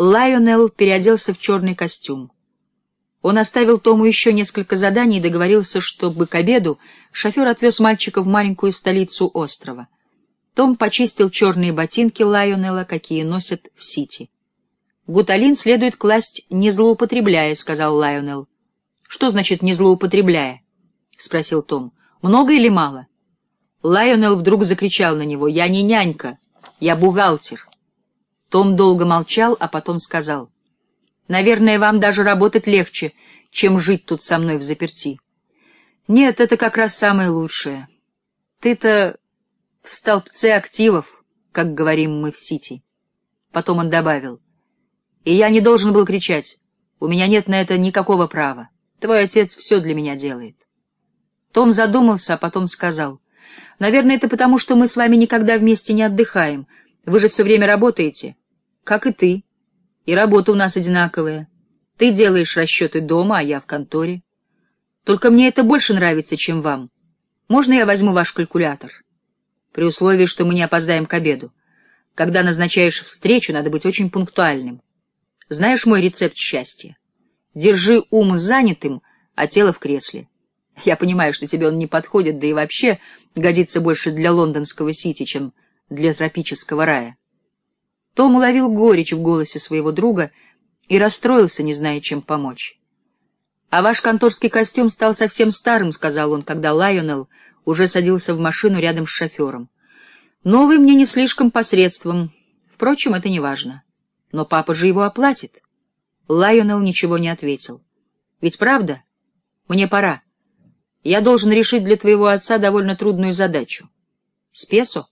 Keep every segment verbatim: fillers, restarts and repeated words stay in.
Лайонелл переоделся в черный костюм. Он оставил Тому еще несколько заданий и договорился, чтобы к обеду шофер отвез мальчика в маленькую столицу острова. Том почистил черные ботинки Лайонелла, какие носят в Сити. «Гуталин следует класть, не злоупотребляя», — сказал Лайонелл. «Что значит «не злоупотребляя»?» — спросил Том. «Много или мало?» Лайонелл вдруг закричал на него: «Я не нянька, я бухгалтер». Том долго молчал, а потом сказал: «Наверное, вам даже работать легче, чем жить тут со мной взаперти». «Нет, это как раз самое лучшее. Ты-то в столбце активов, как говорим мы в Сити». Потом он добавил: «И я не должен был кричать. У меня нет на это никакого права. Твой отец все для меня делает». Том задумался, а потом сказал: «Наверное, это потому, что мы с вами никогда вместе не отдыхаем. Вы же все время работаете, как и ты. И работа у нас одинаковая. Ты делаешь расчеты дома, а я в конторе. Только мне это больше нравится, чем вам. Можно я возьму ваш калькулятор? При условии, что мы не опоздаем к обеду. Когда назначаешь встречу, надо быть очень пунктуальным. Знаешь мой рецепт счастья? Держи ум занятым, а тело в кресле. Я понимаю, что тебе он не подходит, да и вообще годится больше для лондонского Сити, чем для тропического рая». Том уловил горечь в голосе своего друга и расстроился, не зная, чем помочь. «А ваш конторский костюм стал совсем старым», — сказал он, когда Лайонелл уже садился в машину рядом с шофером. «Новый мне не слишком посредством. Впрочем, это не важно. Но папа же его оплатит». Лайонелл ничего не ответил. «Ведь правда? Мне пора. Я должен решить для твоего отца довольно трудную задачу». «С песо?»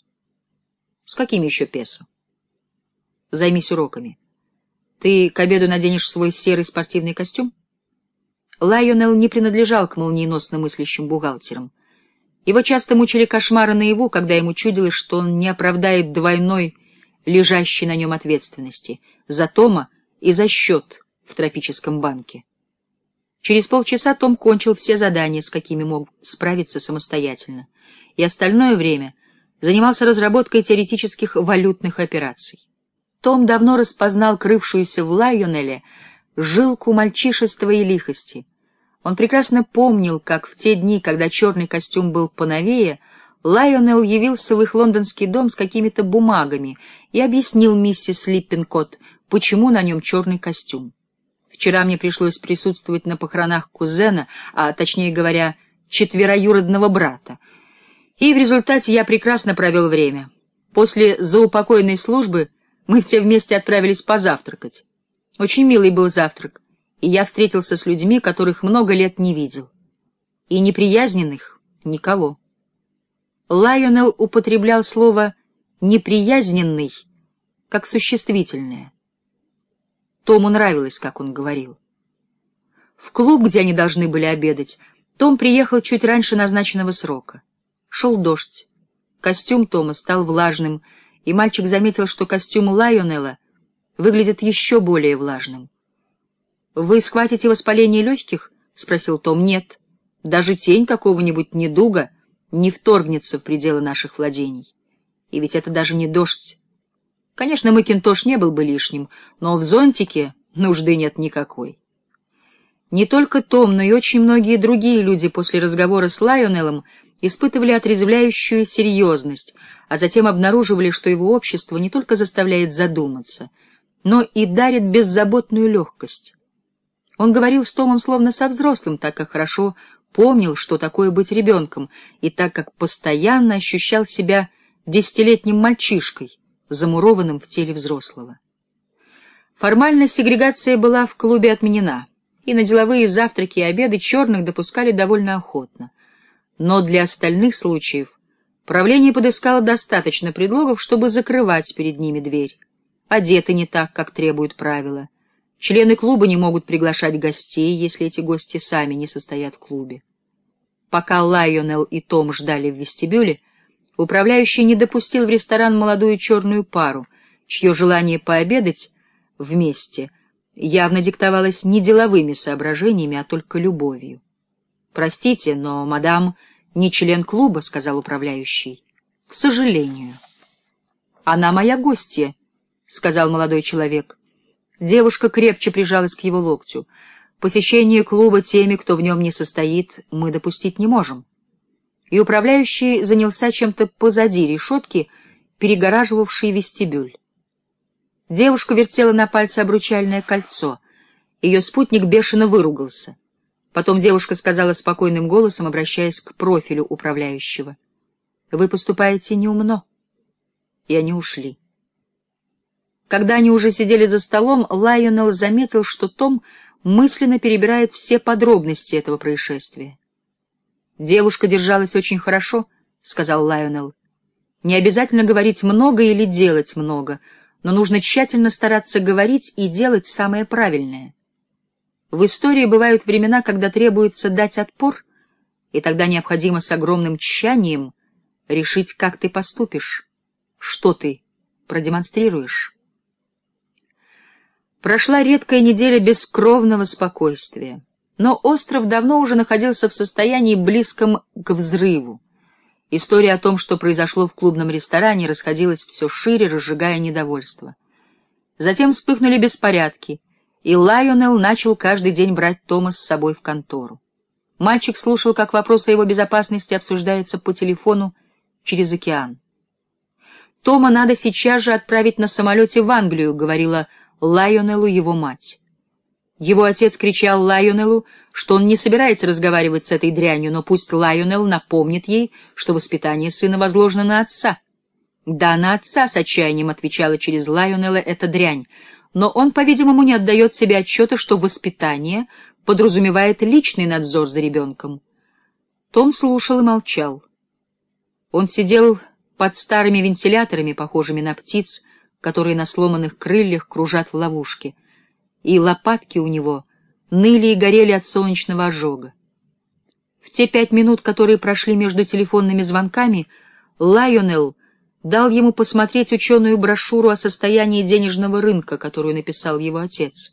«С какими еще песо?» «Займись уроками. Ты к обеду наденешь свой серый спортивный костюм?» Лайонелл не принадлежал к молниеносно мыслящим бухгалтерам. Его часто мучили кошмары наяву, когда ему чудилось, что он не оправдает двойной лежащей на нем ответственности за Тома и за счет в тропическом банке. Через полчаса Том кончил все задания, с какими мог справиться самостоятельно, и остальное время занимался разработкой теоретических валютных операций. Том давно распознал крывшуюся в Лайонелле жилку мальчишества и лихости. Он прекрасно помнил, как в те дни, когда черный костюм был поновее, Лайонелл явился в их лондонский дом с какими-то бумагами и объяснил миссис Липпинкотт, почему на нем черный костюм. «Вчера мне пришлось присутствовать на похоронах кузена, а, точнее говоря, четвероюродного брата. И в результате я прекрасно провел время. После заупокойной службы мы все вместе отправились позавтракать. Очень милый был завтрак, и я встретился с людьми, которых много лет не видел. И неприязненных — никого». Лайонелл употреблял слово «неприязненный» как существительное. Тому нравилось, как он говорил. В клуб, где они должны были обедать, Том приехал чуть раньше назначенного срока. Шел дождь. Костюм Тома стал влажным, и мальчик заметил, что костюм Лайонелла выглядит еще более влажным. «Вы схватите воспаление легких?» — спросил Том. «Нет. Даже тень какого-нибудь недуга не вторгнется в пределы наших владений. И ведь это даже не дождь. Конечно, макинтош не был бы лишним, но в зонтике нужды нет никакой». Не только Том, но и очень многие другие люди после разговора с Лайонеллом испытывали отрезвляющую серьезность, а затем обнаруживали, что его общество не только заставляет задуматься, но и дарит беззаботную легкость. Он говорил с Томом словно со взрослым, так как хорошо помнил, что такое быть ребенком, и так как постоянно ощущал себя десятилетним мальчишкой, замурованным в теле взрослого. Формально сегрегация была в клубе отменена, и на деловые завтраки и обеды черных допускали довольно охотно. Но для остальных случаев правление подыскало достаточно предлогов, чтобы закрывать перед ними дверь. Одеты не так, как требуют правила. Члены клуба не могут приглашать гостей, если эти гости сами не состоят в клубе. Пока Лайонелл и Том ждали в вестибюле, управляющий не допустил в ресторан молодую черную пару, чье желание пообедать вместе явно диктовалось не деловыми соображениями, а только любовью. «Простите, но мадам не член клуба», — сказал управляющий. «К сожалению». «Она моя гостья», — сказал молодой человек. Девушка крепче прижалась к его локтю. «Посещение клуба теми, кто в нем не состоит, мы допустить не можем». И управляющий занялся чем-то позади решетки, перегораживавшей вестибюль. Девушка вертела на пальце обручальное кольцо. Ее спутник бешено выругался. Потом девушка сказала спокойным голосом, обращаясь к профилю управляющего: «Вы поступаете неумно». И они ушли. Когда они уже сидели за столом, Лайонелл заметил, что Том мысленно перебирает все подробности этого происшествия. «Девушка держалась очень хорошо», — сказал Лайонелл. «Не обязательно говорить много или делать много, но нужно тщательно стараться говорить и делать самое правильное. В истории бывают времена, когда требуется дать отпор, и тогда необходимо с огромным тщанием решить, как ты поступишь, что ты продемонстрируешь». Прошла редкая неделя бескровного спокойствия, но остров давно уже находился в состоянии близком к взрыву. История о том, что произошло в клубном ресторане, расходилась все шире, разжигая недовольство. Затем вспыхнули беспорядки, и Лайонелл начал каждый день брать Тома с собой в контору. Мальчик слушал, как вопрос о его безопасности обсуждается по телефону через океан. «Тома надо сейчас же отправить на самолете в Англию», — говорила Лайонеллу его мать. Его отец кричал Лайонеллу, что он не собирается разговаривать с этой дрянью, но пусть Лайонелл напомнит ей, что воспитание сына возложено на отца. «Да, на отца», — с отчаянием отвечала через Лайонелла эта дрянь, но он, по-видимому, не отдает себе отчета, что воспитание подразумевает личный надзор за ребенком. Том слушал и молчал. Он сидел под старыми вентиляторами, похожими на птиц, которые на сломанных крыльях кружат в ловушке, и лопатки у него ныли и горели от солнечного ожога. В те пять минут, которые прошли между телефонными звонками, Лайонелл дал ему посмотреть ученую брошюру о состоянии денежного рынка, которую написал его отец.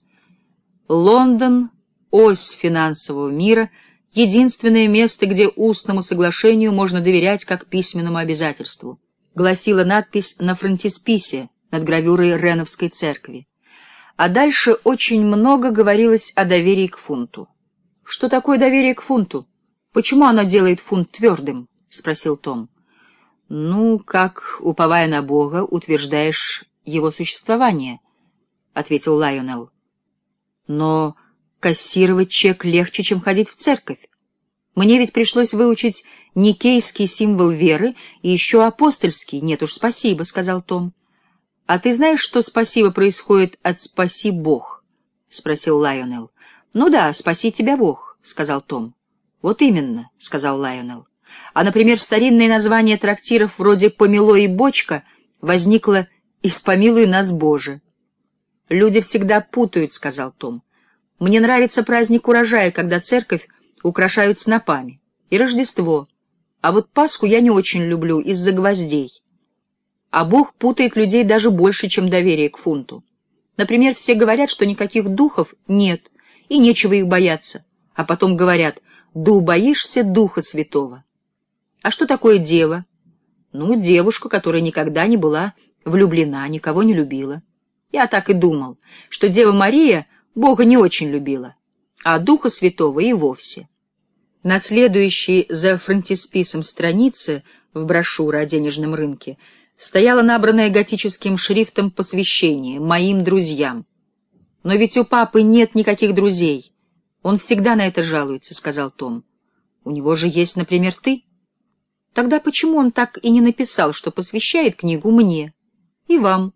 «Лондон — ось финансового мира, единственное место, где устному соглашению можно доверять как письменному обязательству», гласила надпись на фронтисписе над гравюрой Реновской церкви. А дальше очень много говорилось о доверии к фунту. «Что такое доверие к фунту? Почему оно делает фунт твердым?» — спросил Том. «Ну, как, уповая на Бога, утверждаешь его существование», — ответил Лайонелл. «Но кассировать чек легче, чем ходить в церковь. Мне ведь пришлось выучить никейский символ веры и еще апостольский. Нет уж, спасибо», — сказал Том. «А ты знаешь, что спасибо происходит от «спаси Бог»?» — спросил Лайонелл. «Ну да, спаси тебя Бог», — сказал Том. «Вот именно», — сказал Лайонелл. «А, например, старинное название трактиров вроде «Помилуй и бочка» возникло из «Помилуй нас, Боже». «Люди всегда путают», — сказал Том. «Мне нравится праздник урожая, когда церковь украшают снопами, и Рождество, а вот Пасху я не очень люблю из-за гвоздей. А Бог путает людей даже больше, чем доверие к фунту. Например, все говорят, что никаких духов нет, и нечего их бояться, а потом говорят: «Да убоишься Духа Святого». А что такое дева? Ну, девушка, которая никогда не была влюблена, никого не любила. Я так и думал, что Дева Мария Бога не очень любила, а Духа Святого и вовсе». На следующей за фронтисписом странице в брошюре о денежном рынке стояло набранное готическим шрифтом посвящение «Моим друзьям». «Но ведь у папы нет никаких друзей. Он всегда на это жалуется», — сказал Том. «У него же есть, например, ты. Тогда почему он так и не написал, что посвящает книгу мне и вам?»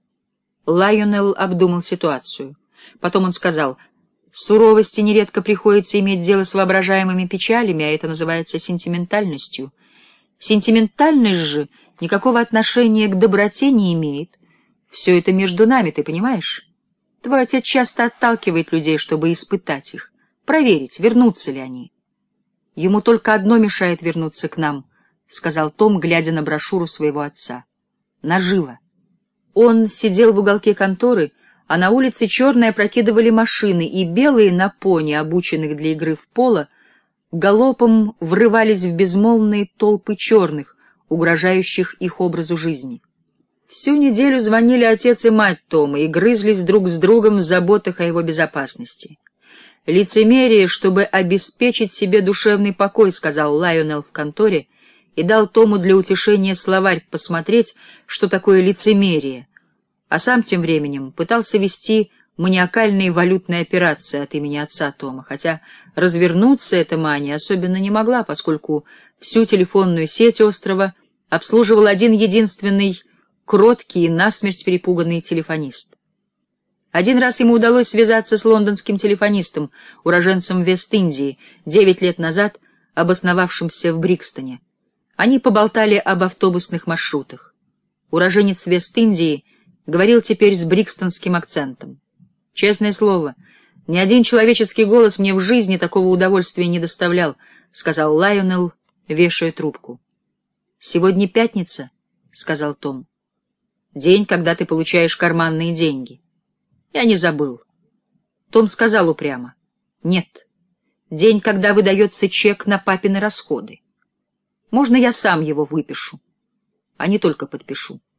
Лайонелл обдумал ситуацию. Потом он сказал: «Суровости нередко приходится иметь дело с воображаемыми печалями, а это называется сентиментальностью. Сентиментальность же никакого отношения к доброте не имеет. Все это между нами, ты понимаешь? Твой отец часто отталкивает людей, чтобы испытать их, проверить, вернутся ли они. Ему только одно мешает вернуться к нам», — сказал Том, глядя на брошюру своего отца. «Наживо». Он сидел в уголке конторы, а на улице черные опрокидывали машины, и белые на пони, обученных для игры в поло, галопом врывались в безмолвные толпы черных, угрожающих их образу жизни. Всю неделю звонили отец и мать Тома и грызлись друг с другом в заботах о его безопасности. «Лицемерие, чтобы обеспечить себе душевный покой», — сказал Лайонелл в конторе, и дал Тому для утешения словарь посмотреть, что такое лицемерие, а сам тем временем пытался вести маниакальные валютные операции от имени отца Тома, хотя развернуться эта мания особенно не могла, поскольку всю телефонную сеть острова обслуживал один единственный кроткий и насмерть перепуганный телефонист. Один раз ему удалось связаться с лондонским телефонистом, уроженцем Вест-Индии, девять лет назад обосновавшимся в Брикстоне. Они поболтали об автобусных маршрутах. Уроженец Вест-Индии говорил теперь с брикстонским акцентом. «Честное слово, ни один человеческий голос мне в жизни такого удовольствия не доставлял», — сказал Лайонелл, вешая трубку. «Сегодня пятница», — сказал Том. «День, когда ты получаешь карманные деньги». «Я не забыл». Том сказал упрямо. «Нет, день, когда выдается чек на папины расходы. Можно я сам его выпишу, а не только подпишу?»